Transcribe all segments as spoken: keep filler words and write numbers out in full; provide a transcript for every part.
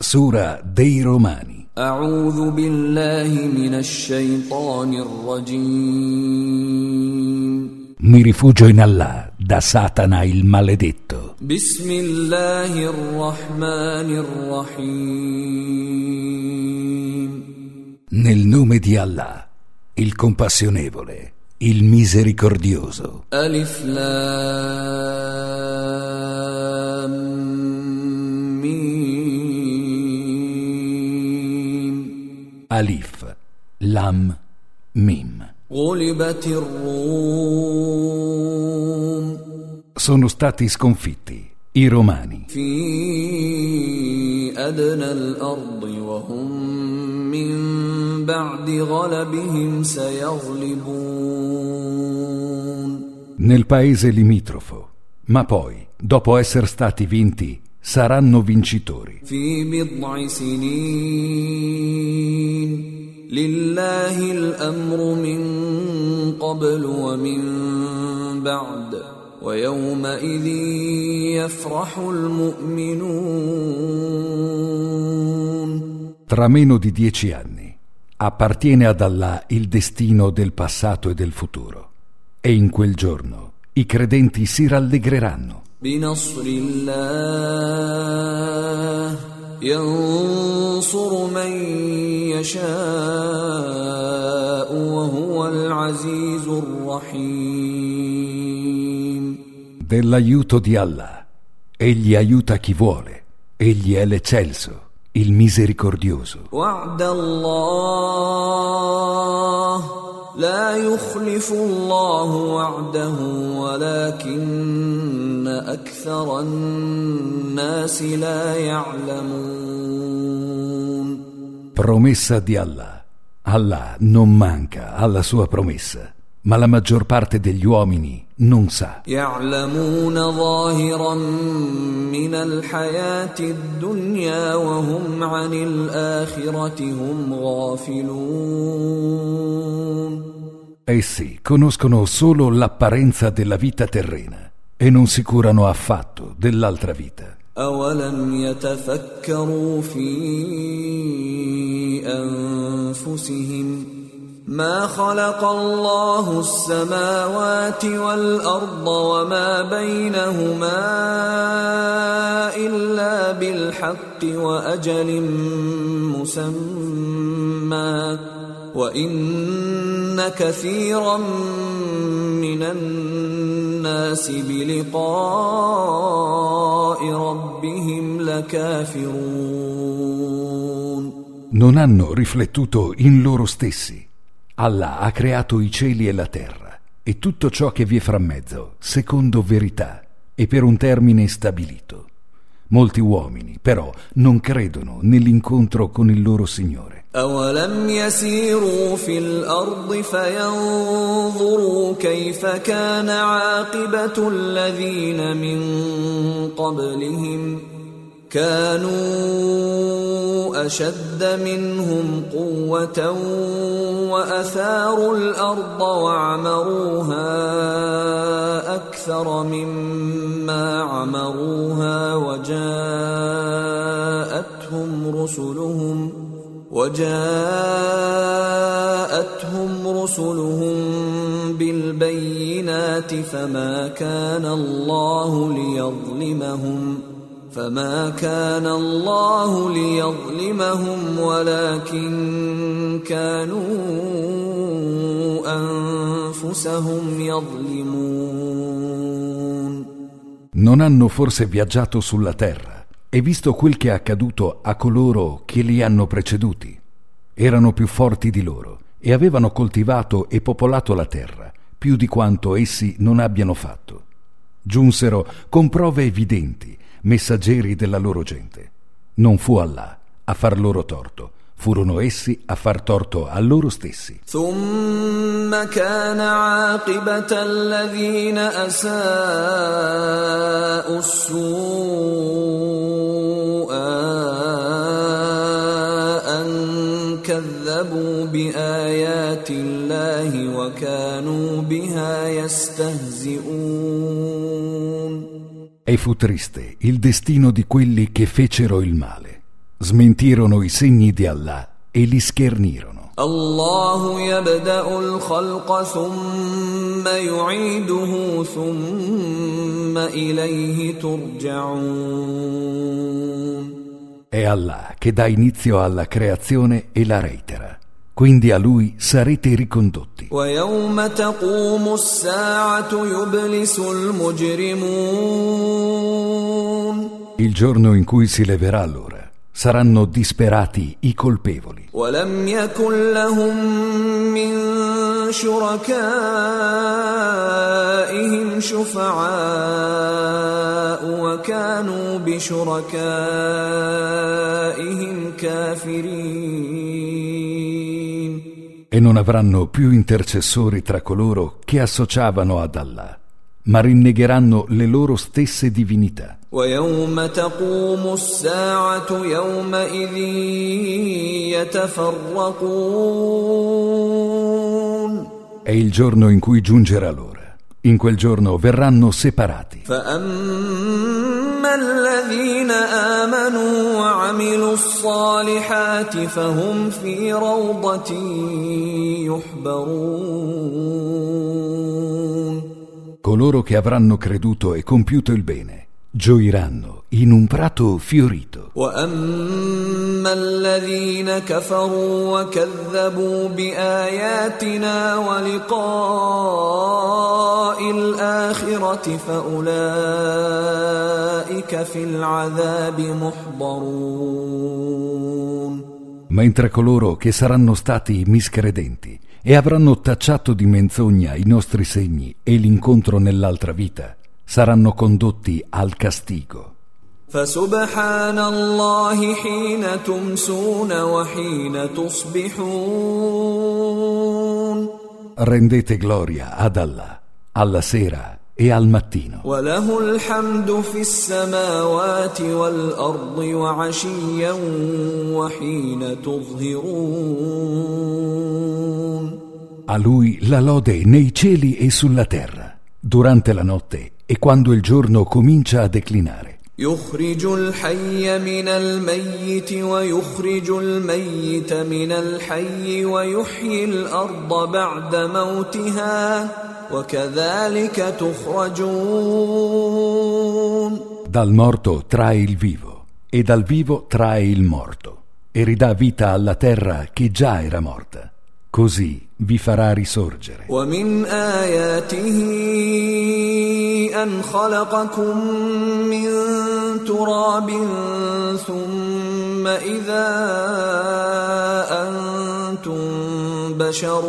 Sura dei Romani. A'udhu billahi minash shaitanir rajim. Mi rifugio in Allah da Satana il maledetto. Bismillahir rahmanir rahim. Nel nome di Allah, il compassionevole, il misericordioso. Alif Lam Mim. Alif Lam Mim. Ghulibatir Rum. Sono stati sconfitti i Romani. Fi adna al-ardi wa hum min ba'di ghalabihim sayaghlibun. Nel paese limitrofo, ma poi, dopo essere stati vinti, saranno vincitori. Fi bid'i sinin. Lillahi al-amru min qablu wa min ba'd wa yawma idhin yafrahu al-mu'minun. Tra meno di dieci anni appartiene ad Allah il destino del passato e del futuro, e in quel giorno i credenti si rallegreranno. Binasrillah ينصر من يشاء وهو العزيز الرحيم. Dell'aiuto di Allah, egli aiuta chi vuole, egli è l'eccelso, il misericordioso. وعد الله لا يخلف الله وعده ولكن أكثر الناس لا يعلمون. Promessa di Allah. Allah non manca alla sua promessa, ma la maggior parte degli uomini non sa. يعلمون ظاهرا من الحياة الدنيا وهم عن الآخرة هم غافلون. Essi conoscono solo l'apparenza della vita terrena e non si curano affatto dell'altra vita. أولم يتفكروا في أنفسهم ما خلق الله السماوات والأرض وما بينهما إلا بالحق وأجل مسمى وإن كثيرا من الناس بلقاء ربهم لكافرون. Non hanno riflettuto in loro stessi. Allah ha creato i cieli e la terra e tutto ciò che vi è fra mezzo, secondo verità e per un termine stabilito. Molti uomini, però, non credono nell'incontro con il loro Signore. أولم يسيروا في الأرض فينظروا كيف كان عاقبة الذين من قبلهم كانوا أشد منهم قوة وأثاروا الأرض وعمروها أكثر مما عمروها وجاءتهم رسلهم وجاءتهم رسلهم بالبينات فما كان الله ليظلمهم فما كان الله ليظلمهم ولكن كانوا أنفسهم يظلمون. Non hanno forse viaggiato sulla terra e visto quel che è accaduto a coloro che li hanno preceduti? Erano più forti di loro e avevano coltivato e popolato la terra più di quanto essi non abbiano fatto. Giunsero con prove evidenti, messaggeri della loro gente. Non fu Allah a far loro torto, furono essi a far torto a loro stessi. ثم كان عاقبة الذين أساءوا السوء أن كذبوا بآيات الله وكانوا بها يستهزئون. E fu triste il destino di quelli che fecero il male. Smentirono i segni di Allah e li schernirono. Allahu yabda'u al-khalqa thumma yu'iduhu thumma ilayhi turja'un. È Allah che dà inizio alla creazione e la reitera, quindi a Lui sarete ricondotti. Wa yawma taqumu as-sa'atu yublisu al-mujrimun. Il giorno in cui si leverà l'ora, saranno disperati i colpevoli. وَلَمْ يَكُنْ لَهُمْ مِنْ شُرَكَائِهِمْ شُفَعَاءُ وَكَانُوا بِشُرَكَائِهِمْ كَافِرِينَ. E non avranno più intercessori tra coloro che associavano ad Allah, ma rinnegheranno le loro stesse divinità. وَيَوْمَ تَقُومُ السَّاعَةُ يَوْمَئِذٍ يَتَفَرَّقُونَ. È il giorno in cui giungerà l'ora. In quel giorno verranno separati. فَأَمَّا الَّذِينَ آمَنُوا وَعَمِلُوا الصَّالِحَاتِ فَهُمْ فِي رَوْضَةٍ يُحْبَرُونَ. Coloro che avranno creduto e compiuto il bene gioiranno in un prato fiorito. وَأَمَّا الَّذِينَ كَفَرُوا وَكَذَّبُوا بِآيَاتِنَا وَلِقَاءِ الْآخِرَةِ فَأُولَئِكَ فِي الْعَذَابِ مُحْضَرُونَ. Mentre coloro che saranno stati miscredenti e avranno tacciato di menzogna i nostri segni e l'incontro nell'altra vita saranno condotti al castigo. فَسُبْحَانَ اللَّهِ حِينَ تُمْسُونَ وَحِينَ تُصْبِحُونَ. Rendete gloria ad Allah alla sera e al mattino. وَلَهُ الْحَمْدُ فِي السَّمَاوَاتِ وَالْأَرْضِ وَعَشِيًّا وَحِينَ تُظْهِرُونَ. A Lui la lode nei cieli e sulla terra, durante la notte e quando il giorno comincia a declinare. يخرج الحي من الميت ويخرج الميت من الحي ويحيي الأرض بعد موتها وكذلك تخرجون. Dal morto trae il vivo e dal vivo trae il morto e ridà vita alla terra che già era morta. Così vi farà risorgere. ومن آياته أن خلقكم من تراب ثم إذا أنتم بشر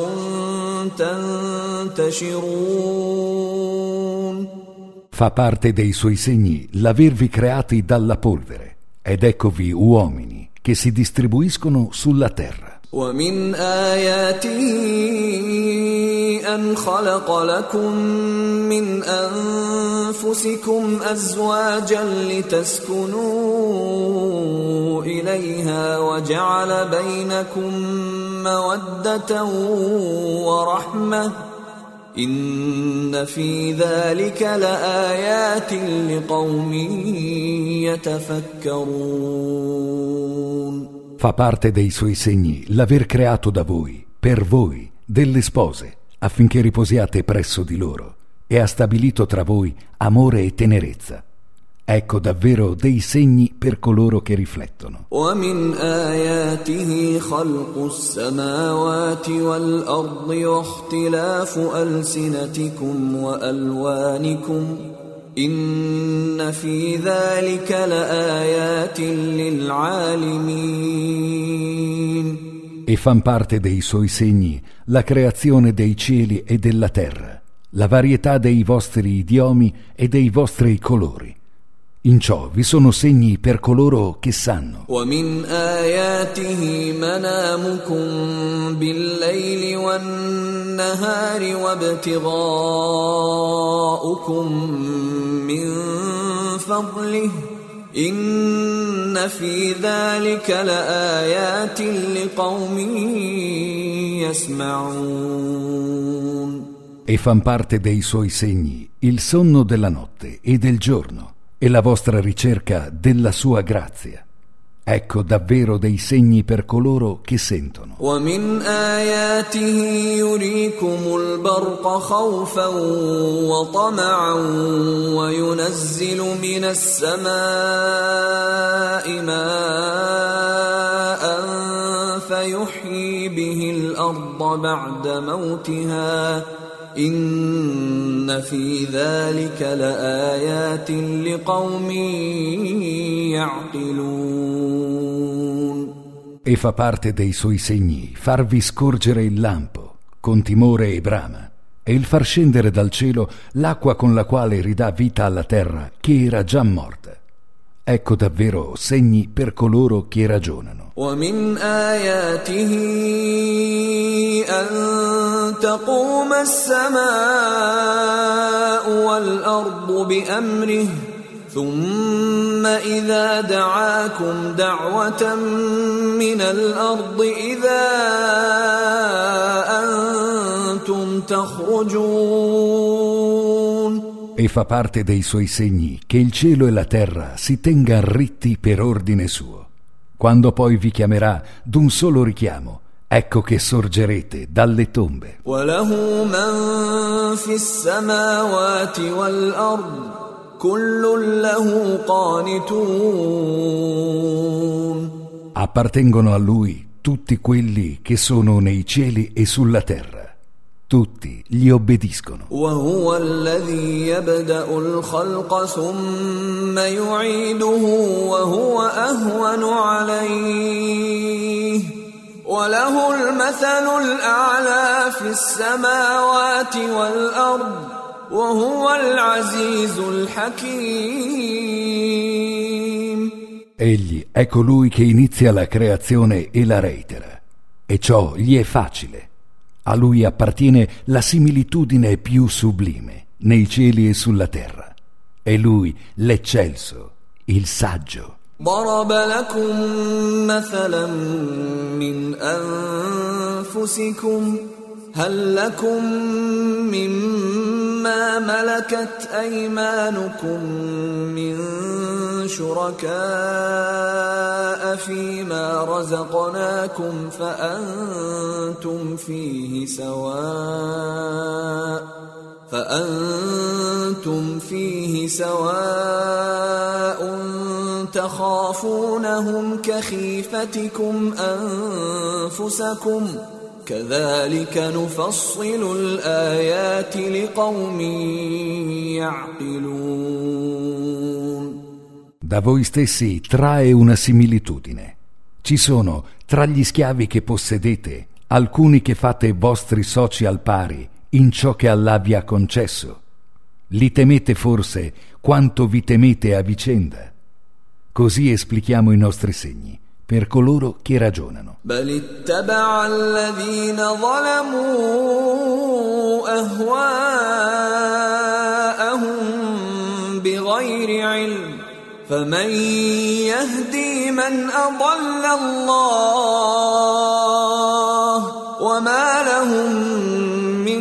تنتشرون. Fa parte dei suoi segni l'avervi creati dalla polvere, ed eccovi uomini che si distribuiscono sulla terra. ومن آياته أن خلق لكم من أنفسكم أزواجا لتسكنوا إليها وجعل بينكم مودة ورحمة إن في ذلك لآيات لقوم يتفكرون. Fa parte dei suoi segni l'aver creato da voi, per voi, delle spose, affinché riposiate presso di loro, e ha stabilito tra voi amore e tenerezza. Ecco davvero dei segni per coloro che riflettono. ومن آياته خلق السماوات والأرض واختلاف ألسنتكم وألوانكم إن في ذلك لآيات للعالمين. E fan parte dei suoi segni la creazione dei cieli e della terra, la varietà dei vostri idiomi e dei vostri colori. In ciò vi sono segni per coloro che sanno. ومن آياته منامكم بالليل والنهار وابتغاؤكم من فضله إن في ذلك لآيات لقوم يسمعون. E fan parte dei suoi segni il sonno della notte e del giorno e la vostra ricerca della sua grazia. Ecco davvero dei segni per coloro che sentono. وَمِنْ آيَاتِهِ يُرِيكُمُ الْبَرْقَ خَوْفًا وَطَمَعًا وَيُنَزِّلُ مِنَ السَّمَاءِ مَاءً فَيُحْيِي بِهِ الْأَرْضَ بَعْدَ مَوْتِهَا إِنَّ فِي ذَلِكَ لَآيَاتٍ لِقَوْمٍ يَعْقِلُونَ. E fa parte dei suoi segni farvi scorgere il lampo con timore e brama e il far scendere dal cielo l'acqua con la quale ridà vita alla terra che era già morta. Ecco davvero segni per coloro che ragionano. وَمِنْ آيَاتِهِ أَن تَقُومَ السَّمَاءُ وَالْأَرْضُ بِأَمْرِهِ ثُمَّ إِذَا دَعَاكُمْ دَعْوَةً مِّنَ الْأَرْضِ إِذَا أَنْتُمْ تَخْرُجُونَ. E fa parte dei suoi segni che il cielo e la terra si tengano ritti per ordine suo. Quando poi vi chiamerà d'un solo richiamo, ecco che sorgerete dalle tombe. وَلَهُ مَن فِي السَّمَاوَاتِ وَالْأَرْضِ كُلٌّ لَهُ قَانِتُونَ. Appartengono a lui tutti quelli che sono nei cieli e sulla terra. Tutti gli obbediscono. وَهُوَ الَّذِي يَبْدَأُ الْخَلْقَ ثُمَّ يُعِيدُهُ وَهُوَ أَهْوَنُ عَلَيْهِ وَلَهُ الْمَثَلُ الْأَعْلَى فِي السَّمَاوَاتِ وَالْأَرْضِ وَهُوَ الْعَزِيزُ الْحَكِيمُ. Egli è colui che inizia la creazione e la reitera, e ciò gli è facile. A lui appartiene la similitudine più sublime nei cieli e sulla terra. È lui l'eccelso, il saggio. ضرب لكم مثلا من أنفسكم هل لكم مما ملكت أيمانكم من شركاء فيما رزقناكم فأنتم فيه سواء فأنتم فيه سواء تخافونهم كخيفتكم أنفسكم كذلك نفصل الآيات لقوم يعقلون. Da voi stessi trae una similitudine. Ci sono tra gli schiavi che possedete alcuni che fate vostri soci al pari in ciò che Allah vi ha concesso. Li temete forse quanto vi temete a vicenda? Così esplichiamo i nostri segni per coloro che ragionano. بل اتبع الذين ظلموا أهواءهم بغير علم فمن يهدي من أضل الله وما لهم من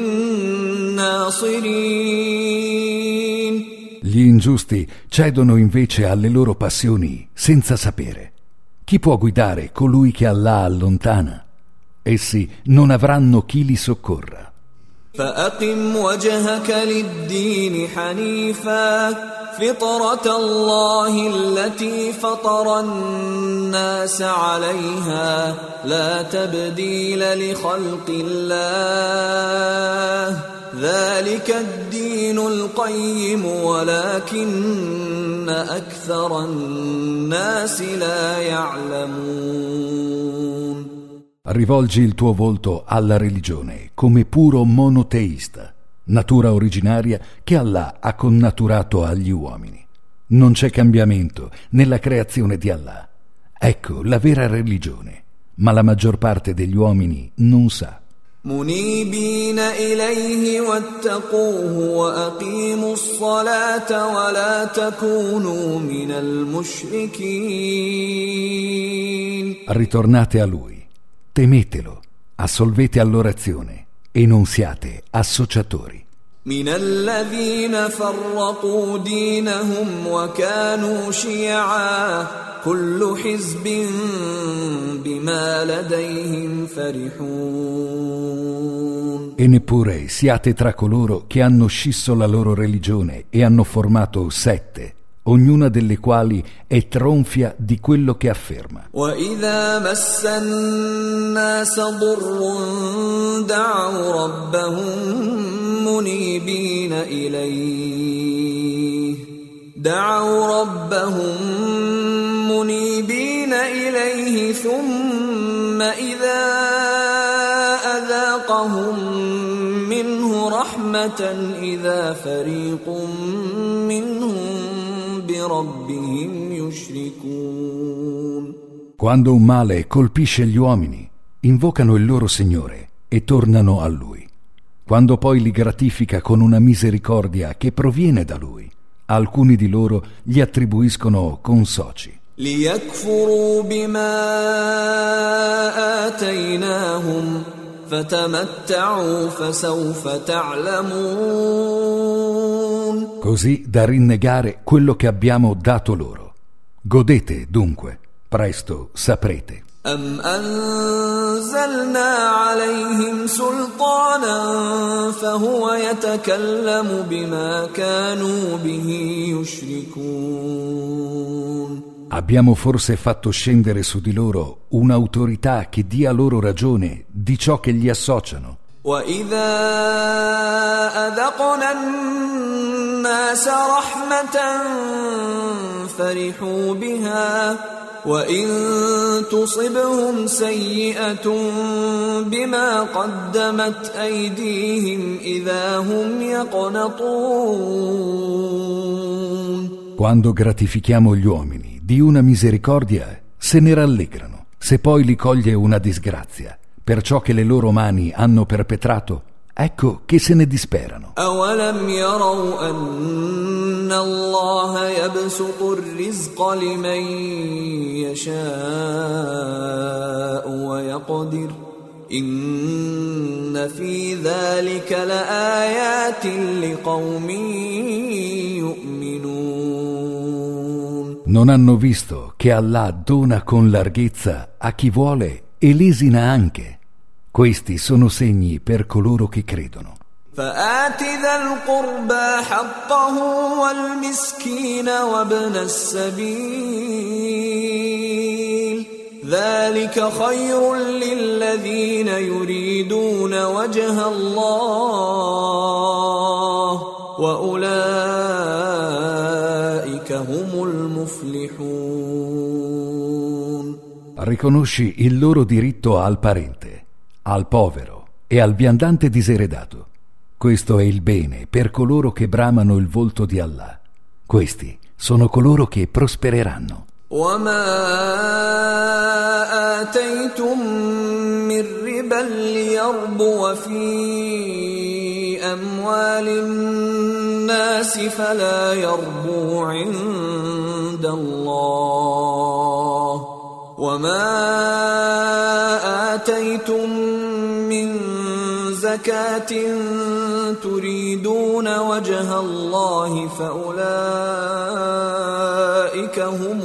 ناصرين. Gli ingiusti cedono invece alle loro passioni senza sapere. Chi può guidare colui che Allah allontana? Essi non avranno chi li soccorra. فأقم وجهك للدين حنيفا فطرة الله التي فطر الناس عليها لا تبديل لخلق الله ذلك الدين القيم ولكن أكثر الناس لا يعلمون. Rivolgi il tuo volto alla religione come puro monoteista, natura originaria che Allah ha connaturato agli uomini. Non c'è cambiamento nella creazione di Allah. Ecco la vera religione, ma la maggior parte degli uomini non sa. منيبين إليه واتقوه وأقيموا الصلاة ولا تكونوا من المشركين. Ritornate a Lui, temetelo, assolvete all'orazione e non siate associatori. من الذين فرقوا دينهم وكانوا شيعا كل حزب بما لديهم فرحون. E neppure siate tra coloro che hanno scisso la loro religione e hanno formato sette, ognuna delle quali è tronfia di quello che afferma. وَإِذَا مَسَّ النَّاسَ ضُرٌّ دَعَوْا رَبَّهُم مُنِيبِينَ إِلَيْهِ دَعَوْا رَبَّهُم مُنِيبِينَ إِلَيْهِ ثُمَّ إِذَا أَذَاقَهُم مِّنْهُ رَحْمَةً إِذَا فَرِيقٌ مِّنْهُم بربهم يشركون. Quando un male colpisce gli uomini, invocano il loro Signore e tornano a Lui. Quando poi li gratifica con una misericordia che proviene da Lui, alcuni di loro gli attribuiscono consoci. ليكفروا بما آتيناهم فتمتعوا فسوف تعلمون. Così da rinnegare quello che abbiamo dato loro. Godete dunque, presto saprete. أم أنزلنا عليهم سلطانا فهو يتكلم بما كانوا به يشركون. Abbiamo forse fatto scendere su di loro un'autorità che dia loro ragione di ciò che gli associano? وَإِذَا أَذَقْنَا النَّاسَ رَحْمَةً فَرِحُوا بِهَا وَإِن تُصِبْهُمْ سَيِّئَةٌ بِمَا قَدَّمَتْ أَيْدِيهِمْ إِذَا هُمْ يَقْنَطُونَ. Quando gratifichiamo gli uomini di una misericordia, se ne rallegrano. Se poi li coglie una disgrazia per ciò che le loro mani hanno perpetrato, ecco che se ne disperano. أَوَلَمْ يَرَوْا أَنَّ اللَّهَ يَبْسُطُ الرِّزْقَ لِمَن يَشَاءُ وَيَقْدِرُ إِنَّ فِي ذَلِكَ لَآيَاتٍ لِقَوْمٍ يُؤْمِنُونَ. Non hanno visto che Allah dona con larghezza a chi vuole e lesina anche. Questi sono segni per coloro che credono. فآت ذا القربى حقه والمسكين وابن السبيل ذلك خير للذين يريدون وجه الله وأولئك هم المفلحون. Riconosci il loro diritto al parente, al povero e al viandante diseredato. Questo è il bene per coloro che bramano il volto di Allah. Questi sono coloro che prospereranno. وَمَا آتَيْتُم مِّن رِّبًا لِّيَرْبُوَ فِي أَمْوَالِ النَّاسِ فَلَا يَرْبُو عِندَ اللَّهِ وَمَا آتَيْتُم مِّن زَكَاةٍ تُرِيدُونَ وَجْهَ اللَّهِ فَأُولَئِكَ هُمُ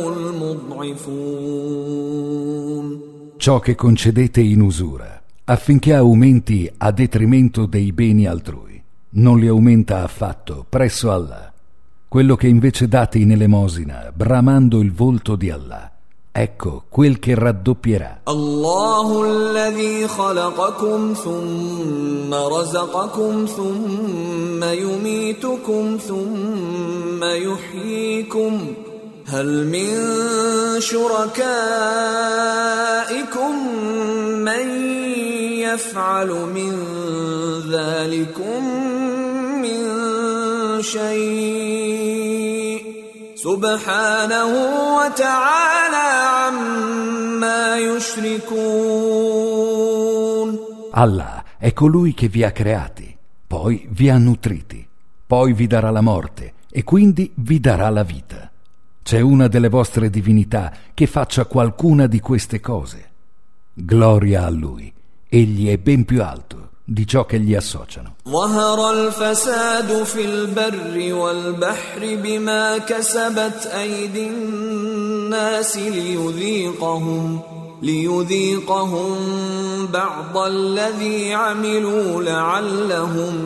الْمُضْعِفُونَ. Ciò che concedete in usura, affinché aumenti a detrimento dei beni altrui, non li aumenta affatto presso Allah. Quello che invece date in elemosina, bramando il volto di Allah, ecco quel che raddoppierà. Allahu alladhi khalaqakum thumma razaqakum thumma yumitukum thumma yuhyikum hal min shurakaikum man yaf'alu min dhalikum min shay' subhanahu wa ta'ala amma yushrikun. Allah è colui che vi ha creati, poi vi ha nutriti, poi vi darà la morte e quindi vi darà la vita. C'è una delle vostre divinità che faccia qualcuna di queste cose. Gloria a Lui, Egli è ben più alto di ciò che gli associano. ظهر الفساد في البر والبحر بما كسبت أيدي الناس ليذيقهم ليذيقهم بعض الذي عملوا لعلهم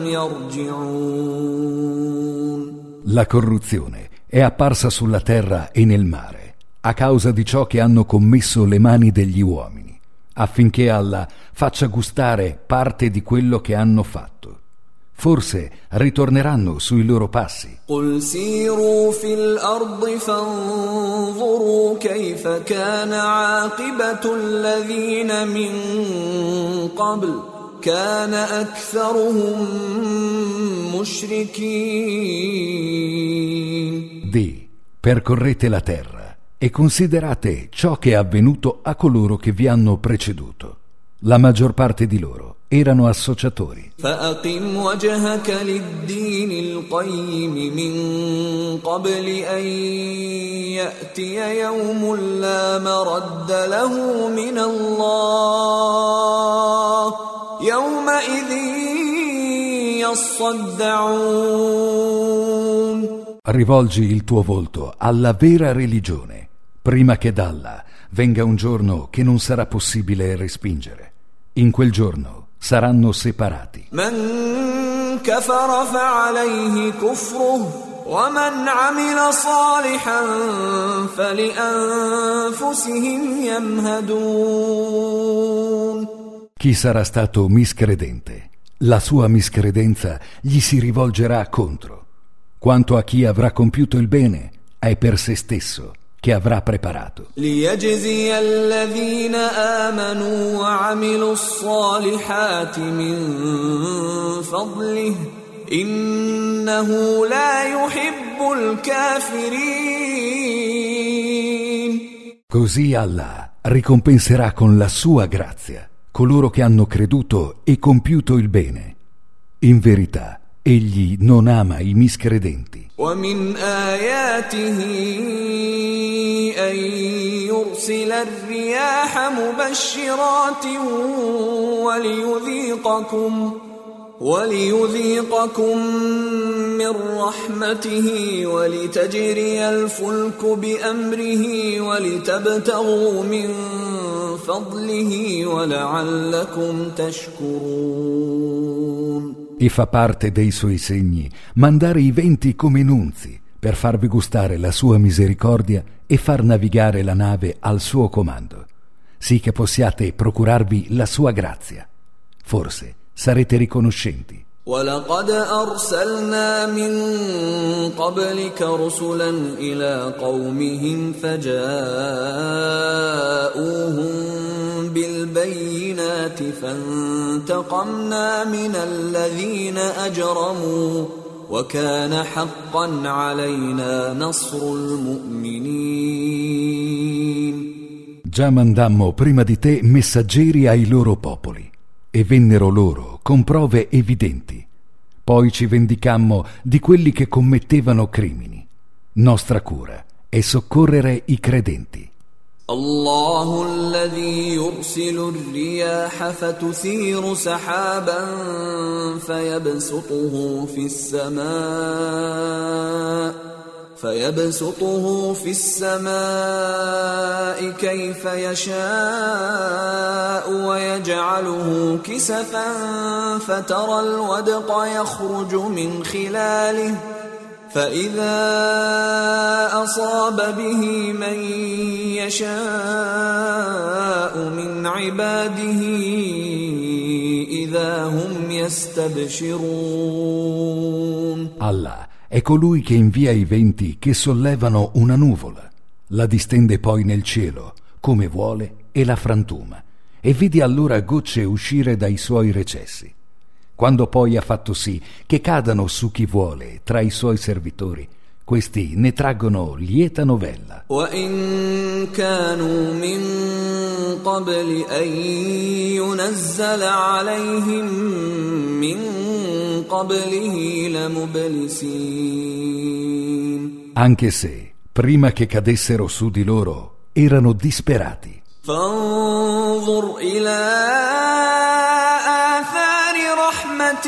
يرجعون. La corruzione è apparsa sulla terra e nel mare a causa di ciò che hanno commesso le mani degli uomini, affinché Allah faccia gustare parte di quello che hanno fatto. Forse ritorneranno sui loro passi. قل سيروا في الأرض فانظروا كيف كان عاقبة الذين من قبل كان أكثرهم مشركين. Di, percorrete la terra e considerate ciò che è avvenuto a coloro che vi hanno preceduto. La maggior parte di loro erano associatori. فأقم وجهك للدين القيم من قبل أن يأتي يوم لا مرد له من الله يومئذ يصدعون. Rivolgi il tuo volto alla vera religione, prima che da Allah venga un giorno che non sarà possibile respingere. In quel giorno saranno separati. من كفر فعليه كفره ومن عمل صالحا فلأنفسهم يمهدون. Chi sarà stato miscredente, la sua miscredenza gli si rivolgerà contro. Quanto a chi avrà compiuto il bene, è per se stesso che avrà preparato. ليجزي الذين آمنوا وعملوا الصالحات من فضله إنه لا يحب الكافرين. Così Allah ricompenserà con la sua grazia coloro che hanno creduto e compiuto il bene. In verità, egli non ama i miscredenti. ومن آياته أن يرسل الرياح مبشرات وليذيقكم وليذيقكم من رحمته ولتجري الفلك بأمره ولتبتغوا من فضله ولعلكم تشكرون. E fa parte dei suoi segni mandare i venti come nunzi per farvi gustare la sua misericordia e far navigare la nave al suo comando, sì che possiate procurarvi la sua grazia. Forse sarete riconoscenti. ولقد أرسلنا من قبلك رسلا إلى قومهم فجاءوهم بالبينات فانتقمنا من الذين أجرموا وكان حقا علينا نصر المؤمنين. Già mandammo prima di te messaggeri ai loro popoli e vennero loro con prove evidenti. Poi ci vendicammo di quelli che commettevano crimini. Nostra cura è soccorrere i credenti. الله الذي يرسل الرياح فتثير سحابا فيبسطه في السماء فيبسطه في السماء كيف يشاء ويجعله كسفا فترى الودق يخرج من خلاله فإذا أصاب به من يشاء من عباده إذا هم يستبشرون. Allah è colui che invia i venti che sollevano una nuvola, la distende poi nel cielo come vuole e la frantuma, e vedi allora gocce uscire dai suoi recessi. Quando poi ha fatto sì che cadano su chi vuole tra i suoi servitori, questi ne traggono lieta novella. وَإِن كَانُوا مِن قَبْلِ أَن يُنَزَّلَ عَلَيْهِم مِّن قَبْلِهِ لَمُبْلِسِينَ. Anche se, prima che cadessero su di loro, erano disperati. فَانظُرْ إِلَىٰ آثَارِ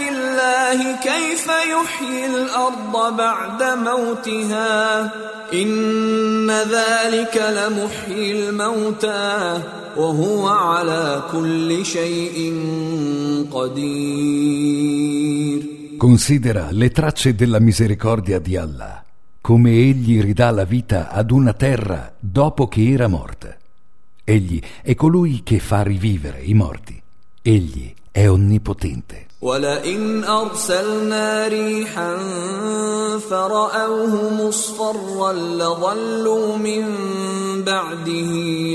بالله كيف يحيي الأرض بعد موتها إن ذلك لمحيي الموتى وهو على كل شيء قدير. Considera le tracce della misericordia di Allah, come egli ridà la vita ad una terra dopo che era morta. Egli è colui che fa rivivere i morti. Egli è onnipotente. وَلَئِنْ أَرْسَلْنَا رِيحًا فَرَأَوْهُ مُصْفَرًّا لَظَلُّوا مِنْ بَعْدِهِ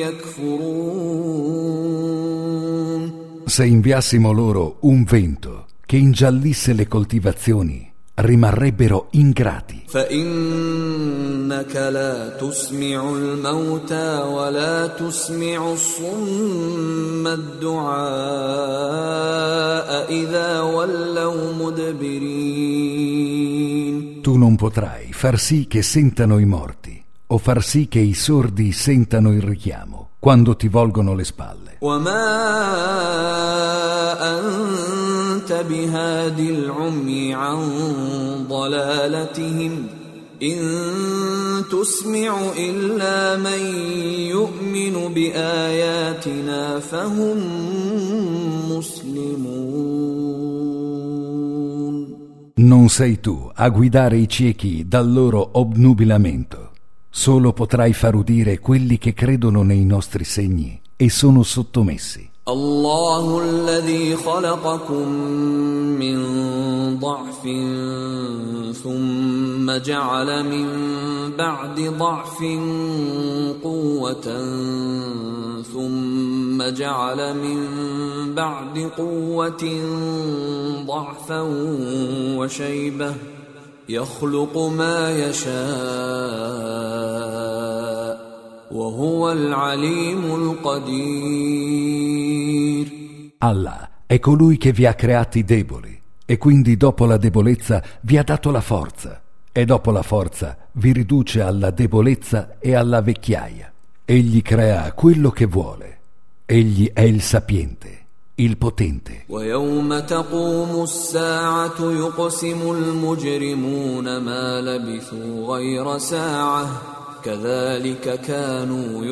يَكْفُرُونَ. Se inviassimo loro un vento che ingiallisse le coltivazioni, rimarrebbero ingrati. فإنك لا تسمع الموتى ولا تسمع الصم الدعاء إذا ولوا مدبرين. Tu non potrai far sì che sentano i morti o far sì che i sordi sentano il richiamo quando ti volgono le spalle. وما أنت بهاد العمي عن ضلالتهم إن تسمع إلا من يؤمن بآياتنا فهم مسلمون. Non sei tu a guidare i ciechi dal loro obnubilamento. Solo potrai far udire quelli che credono nei nostri segni e sono sottomessi. الله الذي خلقكم من ضعف ثم جعل من بعد ضعف قوة ثم جعل من بعد قوة ضعفا وشيبة يخلق ما يشاء وهو العليم القدير. Allah è colui che vi ha creati deboli e quindi dopo la debolezza vi ha dato la forza e dopo la forza vi riduce alla debolezza e alla vecchiaia. Egli crea quello che vuole. Egli è il sapiente, il potente. ويوم تقوم الساعة يقسم المجرمون ما لبثوا غير ساعة كذلك كانوا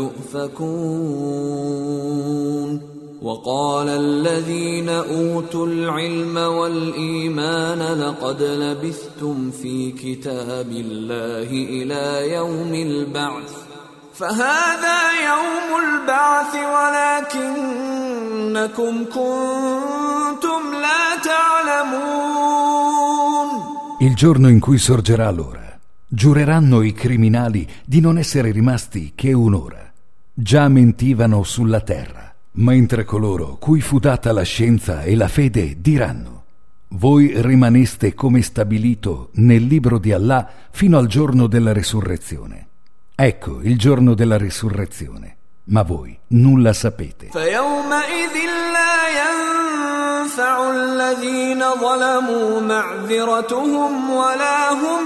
يؤفكون. وقال الذين أوتوا العلم والإيمان لقد لبثتم في كتاب الله إلى يوم البعث فهذا يوم البعث ولكنكم كنتم لا تعلمون. Il giorno in cui sorgerà l'ora, giureranno i criminali di non essere rimasti che un'ora. Già mentivano sulla terra. Mentre coloro cui fu data la scienza e la fede diranno: voi rimaneste come stabilito nel libro di Allah fino al giorno della risurrezione. Ecco il giorno della risurrezione, ma voi nulla sapete. فيومئذ لا ينفع الذين ظلموا معذرتهم ولا هم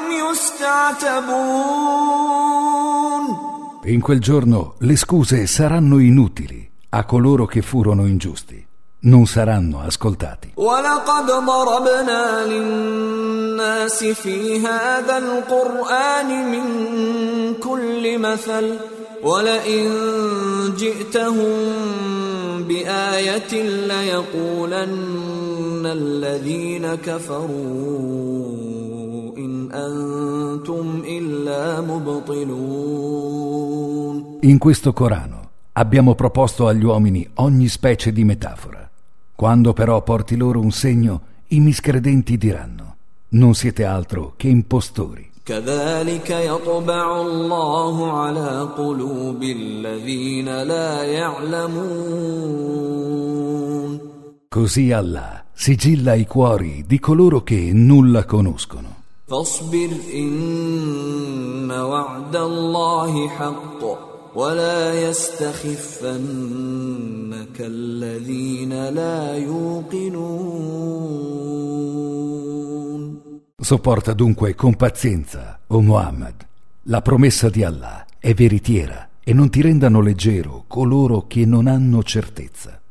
يستعتبون. In quel giorno le scuse saranno inutili a coloro che furono ingiusti, non saranno ascoltati. وَلَقَدْ ضَرَبْنَا لِلنَّاسِ فِي هَذَا الْقُرْآنِ مِنْ كُلِّ مَثَلٍ وَلَئِنْ جِئْتَهُمْ بِآيَةٍ لَيَقُولَنَّ الَّذِينَ كَفَرُوا إِنْ أَنْتُمْ إِلَّا مُبْطِلُونَ. In questo Corano abbiamo proposto agli uomini ogni specie di metafora. Quando però porti loro un segno, i miscredenti diranno: non siete altro che impostori. كذلك يطبع الله على قلوب الذين لا يعلمون. Così Allah sigilla i cuori di coloro che nulla conoscono. فاصبر إن وعد الله حق ولا يستخفنك الذين لا يوقنون. Sopporta dunque con pazienza, o Muhammad. La promessa di Allah è veritiera e non ti rendano leggero coloro che non hanno certezza.